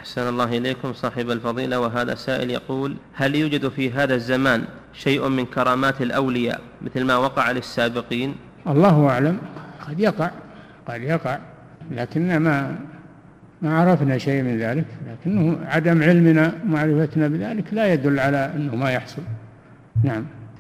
أحسن الله إليكم صاحب الفضيلة. وهذا سائل يقول: هل يوجد في هذا الزمان شيء من كرامات الأولياء مثل ما وقع للسابقين؟ الله أعلم، قد يقع لكن ما عرفنا شيء من ذلك، لكنه عدم علمنا معرفتنا بذلك لا يدل على أنه ما يحصل. نعم.